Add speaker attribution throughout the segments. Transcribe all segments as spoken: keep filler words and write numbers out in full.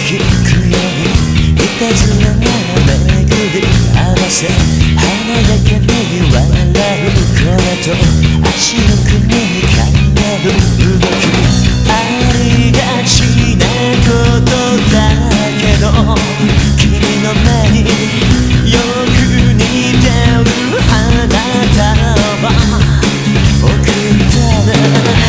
Speaker 1: 引くようにいたずらな巡り合わせ華やかに笑う声と足の組み考える動きありがちなことだけど君の目によく似てる花束送ったら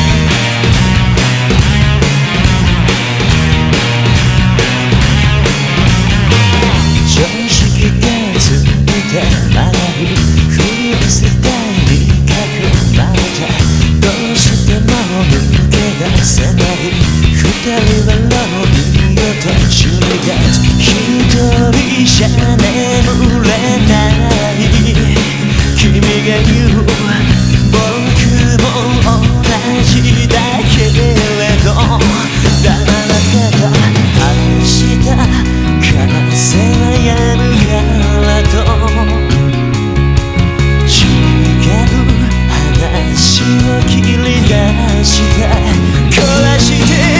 Speaker 1: 二人はロミオとジュリエット一人じゃ眠れない君が言う僕も同じだけれどだってた明日風は止むからと違う話を切り出して壊して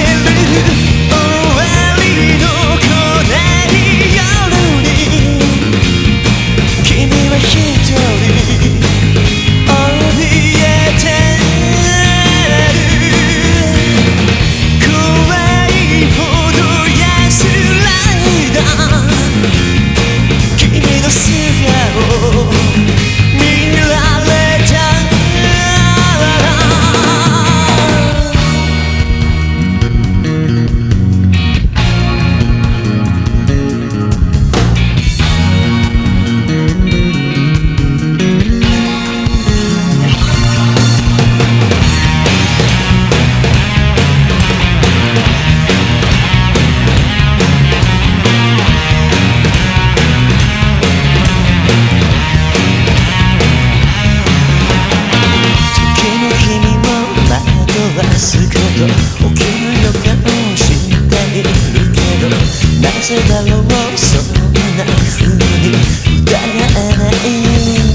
Speaker 1: 起きる予感しているけどなぜだろうそんな風に疑えない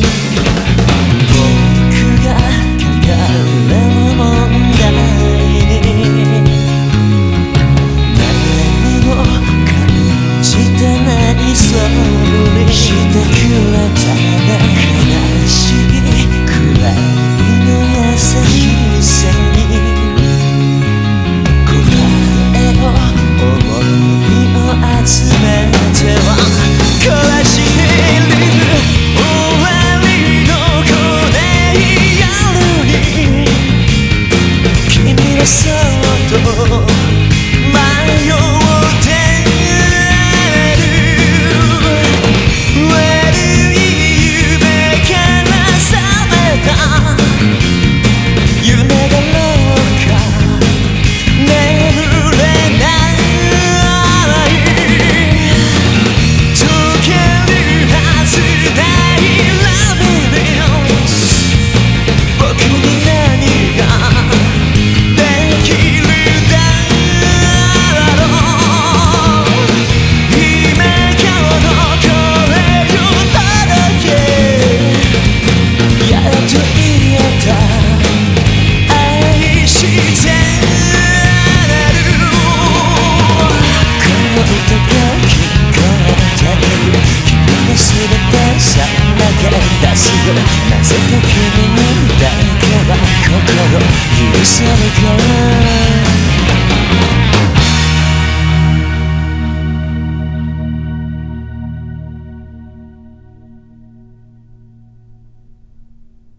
Speaker 1: 僕が抱える問題に何も感じてないそうにしてくれたら悲しいくらいの優しさに集めては壊してる終わりのこれ夜に君はそっと迷ってる悪い夢から覚めた夢だろうか眠れないなぜか君にだけは心許せるから